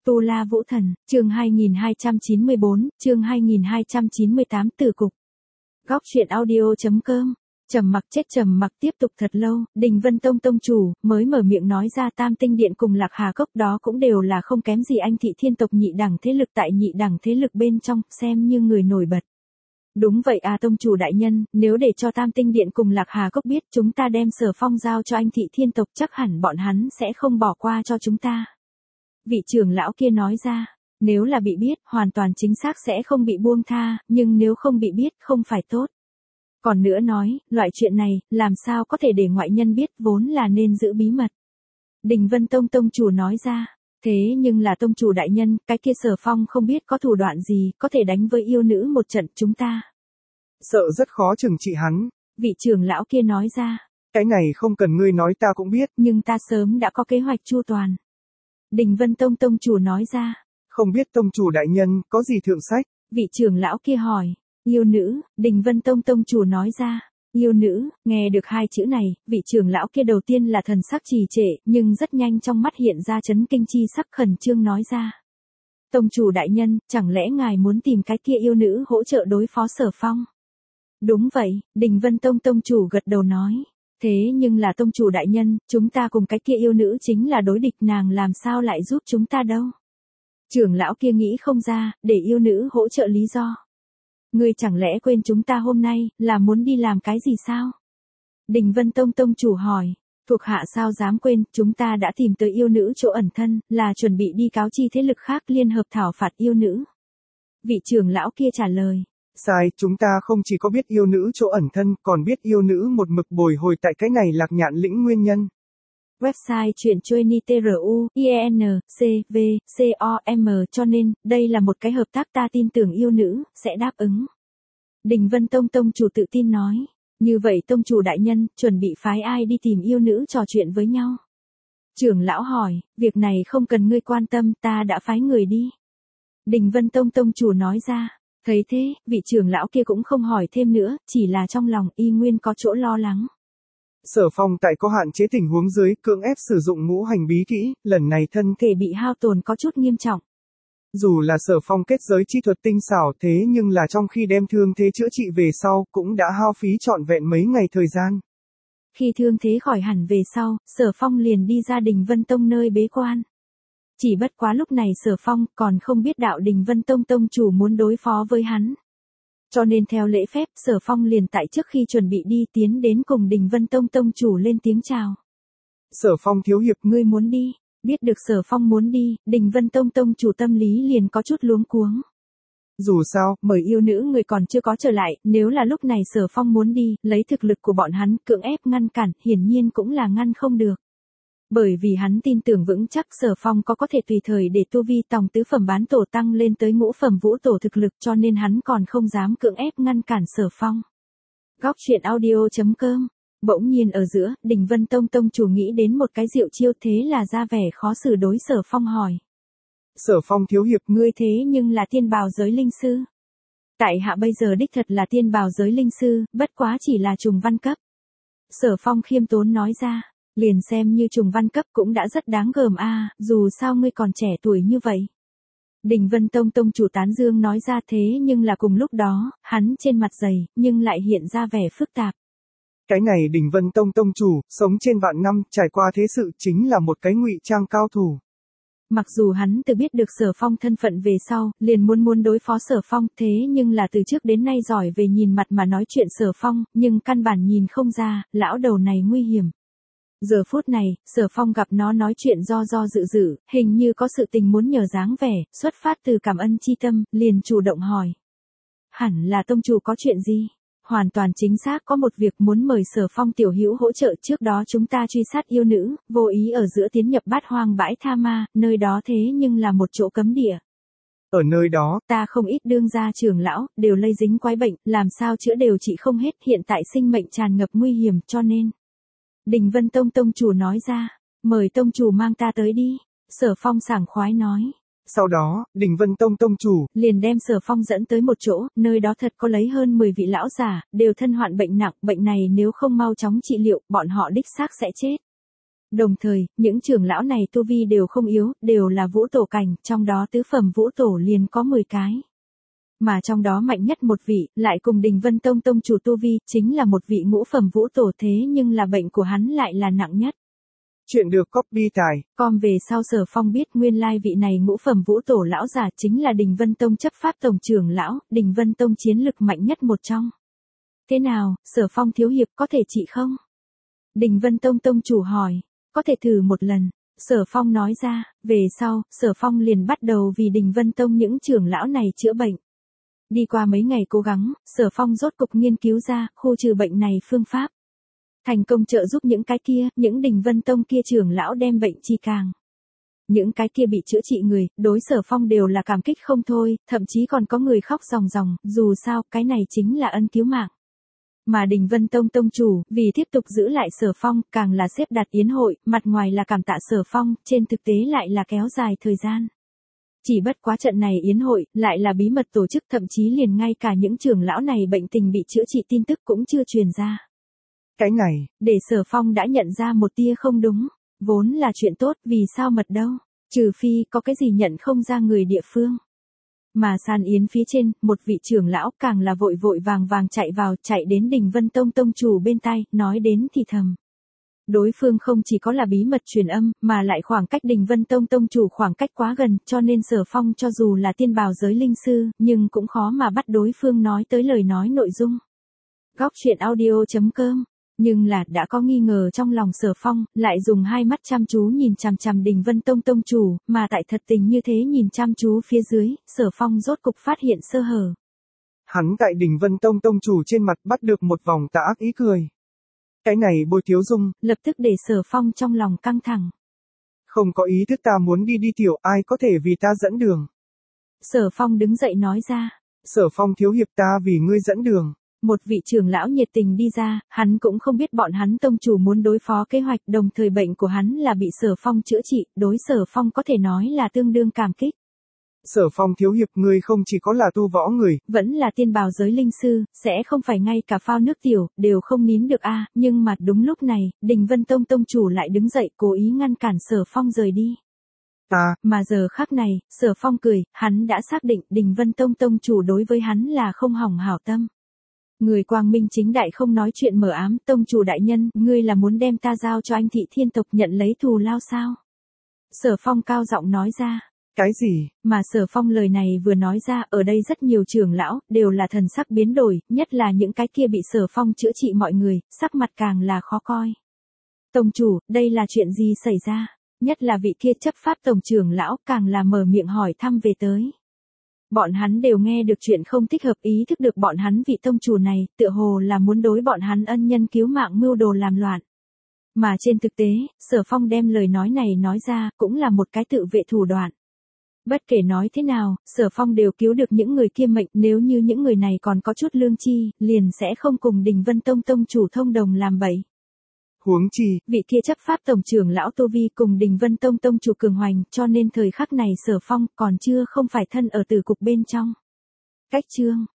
Tu La Vũ Thần, chương 2294, chương 2298 Tử Cục. Góc truyện audio.com. Trầm mặc tiếp tục thật lâu, Đình Vân Tông tông chủ mới mở miệng nói ra Tam Tinh Điện cùng Lạc Hà Cốc đó cũng đều là không kém gì Anh Thị Thiên tộc nhị đẳng thế lực tại nhị đẳng thế lực bên trong, xem như người nổi bật. Đúng vậy à tông chủ đại nhân, nếu để cho Tam Tinh Điện cùng Lạc Hà Cốc biết chúng ta đem Sở Phong giao cho Anh Thị Thiên tộc chắc hẳn bọn hắn sẽ không bỏ qua cho chúng ta. Vị trưởng lão kia nói ra, nếu là bị biết, hoàn toàn chính xác sẽ không bị buông tha, nhưng nếu không bị biết không phải tốt. Còn nữa nói, loại chuyện này, làm sao có thể để ngoại nhân biết vốn là nên giữ bí mật. Đình Vân Tông tông chủ nói ra, thế nhưng là tông chủ đại nhân, cái kia Sở Phong không biết có thủ đoạn gì, có thể đánh với yêu nữ một trận chúng ta. Sợ rất khó trừng trị hắn. Vị trưởng lão kia nói ra, cái này không cần ngươi nói ta cũng biết. Nhưng ta sớm đã có kế hoạch chu toàn. Đình Vân Tông tông chủ nói ra, không biết tông chủ đại nhân, có gì thượng sách? Vị trưởng lão kia hỏi, yêu nữ, Đình Vân Tông tông chủ nói ra, yêu nữ, nghe được hai chữ này, vị trưởng lão kia đầu tiên là thần sắc trì trệ, nhưng rất nhanh trong mắt hiện ra chấn kinh chi sắc khẩn trương nói ra. Tông chủ đại nhân, chẳng lẽ ngài muốn tìm cái kia yêu nữ hỗ trợ đối phó Sở Phong? Đúng vậy, Đình Vân Tông tông chủ gật đầu nói. Thế nhưng là tông chủ đại nhân, chúng ta cùng cái kia yêu nữ chính là đối địch, nàng làm sao lại giúp chúng ta đâu? Trưởng lão kia nghĩ không ra, để yêu nữ hỗ trợ lý do. Ngươi chẳng lẽ quên chúng ta hôm nay, là muốn đi làm cái gì sao? Đình Vân Tông tông chủ hỏi, thuộc hạ sao dám quên, chúng ta đã tìm tới yêu nữ chỗ ẩn thân, là chuẩn bị đi cáo chi thế lực khác liên hợp thảo phạt yêu nữ. Vị trưởng lão kia trả lời. Sai, chúng ta không chỉ có biết yêu nữ chỗ ẩn thân, còn biết yêu nữ một mực bồi hồi tại cái này Lạc Nhạn lĩnh nguyên nhân. Website truyện Chueni TRU, IEN, CV, COM cho nên, đây là một cái hợp tác ta tin tưởng yêu nữ, sẽ đáp ứng. Đình Vân Tông tông chủ tự tin nói, như vậy tông chủ đại nhân, chuẩn bị phái ai đi tìm yêu nữ trò chuyện với nhau? Trưởng lão hỏi, việc này không cần ngươi quan tâm, ta đã phái người đi. Đình Vân Tông tông chủ nói ra. Thấy thế, vị trưởng lão kia cũng không hỏi thêm nữa, chỉ là trong lòng y nguyên có chỗ lo lắng. Sở Phong tại có hạn chế tình huống dưới, cưỡng ép sử dụng ngũ hành bí kỹ, lần này thân thể bị hao tổn có chút nghiêm trọng. Dù là Sở Phong kết giới chi thuật tinh xảo thế nhưng là trong khi đem thương thế chữa trị về sau, cũng đã hao phí trọn vẹn mấy ngày thời gian. Khi thương thế khỏi hẳn về sau, Sở Phong liền đi ra Đình Vân Tông nơi bế quan. Chỉ bất quá lúc này Sở Phong còn không biết đạo Đình Vân Tông tông chủ muốn đối phó với hắn. Cho nên theo lễ phép Sở Phong liền tại trước khi chuẩn bị đi tiến đến cùng Đình Vân Tông tông chủ lên tiếng chào. Sở Phong thiếu hiệp, ngươi muốn đi? Biết được Sở Phong muốn đi, Đình Vân Tông tông chủ tâm lý liền có chút luống cuống. Dù sao, mời yêu nữ người còn chưa có trở lại, nếu là lúc này Sở Phong muốn đi, lấy thực lực của bọn hắn cưỡng ép ngăn cản, hiển nhiên cũng là ngăn không được. Bởi vì hắn tin tưởng vững chắc Sở Phong có thể tùy thời để tu vi tòng tứ phẩm bán tổ tăng lên tới ngũ phẩm vũ tổ thực lực cho nên hắn còn không dám cưỡng ép ngăn cản Sở Phong. Góc truyện audio.com. Bỗng nhiên ở giữa, Đình Vân Tông tông chủ nghĩ đến một cái diệu chiêu thế là ra vẻ khó xử đối Sở Phong hỏi. Sở Phong thiếu hiệp, ngươi thế nhưng là tiên bào giới linh sư. Tại hạ bây giờ đích thật là tiên bào giới linh sư, bất quá chỉ là trùng văn cấp. Sở Phong khiêm tốn nói ra. Liền xem như trùng văn cấp cũng đã rất đáng gờm a, dù sao ngươi còn trẻ tuổi như vậy. Đình Vân Tông tông chủ tán dương nói ra thế nhưng là cùng lúc đó, hắn trên mặt dày, nhưng lại hiện ra vẻ phức tạp. Cái này Đình Vân Tông tông chủ, sống trên vạn năm, trải qua thế sự chính là một cái ngụy trang cao thủ. Mặc dù hắn từ biết được Sở Phong thân phận về sau, liền muốn đối phó Sở Phong, thế nhưng là từ trước đến nay giỏi về nhìn mặt mà nói chuyện Sở Phong, nhưng căn bản nhìn không ra, lão đầu này nguy hiểm. Giờ phút này, Sở Phong gặp nó nói chuyện do dự, hình như có sự tình muốn nhờ dáng vẻ, xuất phát từ cảm ơn chi tâm, liền chủ động hỏi. Hẳn là tông chủ có chuyện gì? Hoàn toàn chính xác có một việc muốn mời Sở Phong tiểu hữu hỗ trợ, trước đó chúng ta truy sát yêu nữ, vô ý ở giữa tiến nhập Bát Hoang bãi tha ma, nơi đó thế nhưng là một chỗ cấm địa. Ở nơi đó, ta không ít đương gia trưởng lão, đều lây dính quái bệnh, làm sao chữa đều trị không hết, hiện tại sinh mệnh tràn ngập nguy hiểm cho nên. Đình Vân Tông tông chủ nói ra, mời tông chủ mang ta tới đi. Sở Phong sảng khoái nói. Sau đó, Đình Vân Tông tông chủ liền đem Sở Phong dẫn tới một chỗ, nơi đó thật có lấy hơn 10 vị lão giả, đều thân hoạn bệnh nặng, bệnh này nếu không mau chóng trị liệu, bọn họ đích xác sẽ chết. Đồng thời, những trưởng lão này tu vi đều không yếu, đều là vũ tổ cảnh, trong đó tứ phẩm vũ tổ liền có 10 cái. Mà trong đó mạnh nhất một vị, lại cùng Đình Vân Tông tông chủ tu vi, chính là một vị ngũ phẩm vũ tổ thế nhưng là bệnh của hắn lại là nặng nhất. Chuyện được copy tải. Com về sau Sở Phong biết nguyên lai vị này ngũ phẩm vũ tổ lão giả chính là Đình Vân Tông chấp pháp tổng trưởng lão, Đình Vân Tông chiến lực mạnh nhất một trong. Thế nào, Sở Phong thiếu hiệp có thể trị không? Đình Vân Tông tông chủ hỏi, có thể thử một lần. Sở Phong nói ra, về sau, Sở Phong liền bắt đầu vì Đình Vân Tông những trưởng lão này chữa bệnh. Đi qua mấy ngày cố gắng, Sở Phong rốt cục nghiên cứu ra khu trừ bệnh này phương pháp. Thành công trợ giúp những Đình Vân Tông kia trưởng lão đem bệnh chi càng. Những cái kia bị chữa trị người, đối Sở Phong đều là cảm kích không thôi, thậm chí còn có người khóc ròng ròng, dù sao, cái này chính là ân cứu mạng. Mà Đình Vân Tông tông chủ, vì tiếp tục giữ lại Sở Phong, càng là xếp đặt yến hội, mặt ngoài là cảm tạ Sở Phong, trên thực tế lại là kéo dài thời gian. Chỉ bất quá trận này yến hội, lại là bí mật tổ chức, thậm chí liền ngay cả những trưởng lão này bệnh tình bị chữa trị tin tức cũng chưa truyền ra. Cái này, để Sở Phong đã nhận ra một tia không đúng, vốn là chuyện tốt, vì sao mật đâu, trừ phi có cái gì nhận không ra người địa phương. Mà sàn yến phía trên, một vị trưởng lão càng là vội vội vàng chạy vào, chạy đến Đình Vân Tông tông chủ bên tai, nói đến thì thầm. Đối phương không chỉ có là bí mật truyền âm, mà lại khoảng cách Đình Vân Tông tông chủ khoảng cách quá gần, cho nên Sở Phong cho dù là tiên bào giới linh sư, nhưng cũng khó mà bắt đối phương nói tới lời nói nội dung. Góc truyện audio.com. Nhưng là đã có nghi ngờ trong lòng Sở Phong, lại dùng hai mắt chăm chú nhìn chằm chằm Đình Vân Tông tông chủ, mà tại thật tình như thế nhìn chăm chú phía dưới, Sở Phong rốt cục phát hiện sơ hở. Hắn tại Đình Vân Tông tông chủ trên mặt bắt được một vòng tà ác ý cười. Cái này Bôi Thiếu Dung, lập tức để Sở Phong trong lòng căng thẳng. Không có ý thức ta muốn đi tiểu, ai có thể vì ta dẫn đường. Sở Phong đứng dậy nói ra. Sở Phong thiếu hiệp ta vì ngươi dẫn đường. Một vị trưởng lão nhiệt tình đi ra, hắn cũng không biết bọn hắn tông chủ muốn đối phó kế hoạch, đồng thời bệnh của hắn là bị Sở Phong chữa trị, đối Sở Phong có thể nói là tương đương cảm kích. Sở Phong thiếu hiệp ngươi không chỉ có là tu võ người, vẫn là tiên bào giới linh sư, sẽ không phải ngay cả phao nước tiểu, đều không nín được a. Nhưng mà đúng lúc này, Đình Vân Tông tông chủ lại đứng dậy cố ý ngăn cản Sở Phong rời đi. Mà giờ khắc này, Sở Phong cười, hắn đã xác định Đình Vân Tông tông chủ đối với hắn là không hỏng hảo tâm. Người quang minh chính đại không nói chuyện mờ ám, tông chủ đại nhân, ngươi là muốn đem ta giao cho anh thị thiên tộc nhận lấy thù lao sao? Sở Phong cao giọng nói ra. Cái gì? Mà Sở Phong lời này vừa nói ra, ở đây rất nhiều trưởng lão, đều là thần sắc biến đổi, nhất là những cái kia bị Sở Phong chữa trị mọi người, sắc mặt càng là khó coi. Tông chủ, đây là chuyện gì xảy ra? Nhất là vị kia chấp pháp tổng trưởng lão, càng là mở miệng hỏi thăm về tới. Bọn hắn đều nghe được chuyện không thích hợp, ý thức được bọn hắn vị tông chủ này, tựa hồ là muốn đối bọn hắn ân nhân cứu mạng mưu đồ làm loạn. Mà trên thực tế, Sở Phong đem lời nói này nói ra, cũng là một cái tự vệ thủ đoạn. Bất kể nói thế nào, Sở Phong đều cứu được những người kia mệnh, nếu như những người này còn có chút lương chi, liền sẽ không cùng Đình Vân Tông tông chủ thông đồng làm bậy. Huống chi, vị kia chấp pháp tổng trưởng lão Tu Vi cùng Đình Vân Tông tông chủ cường hoành, cho nên thời khắc này Sở Phong còn chưa không phải thân ở tử cục bên trong. Cách chương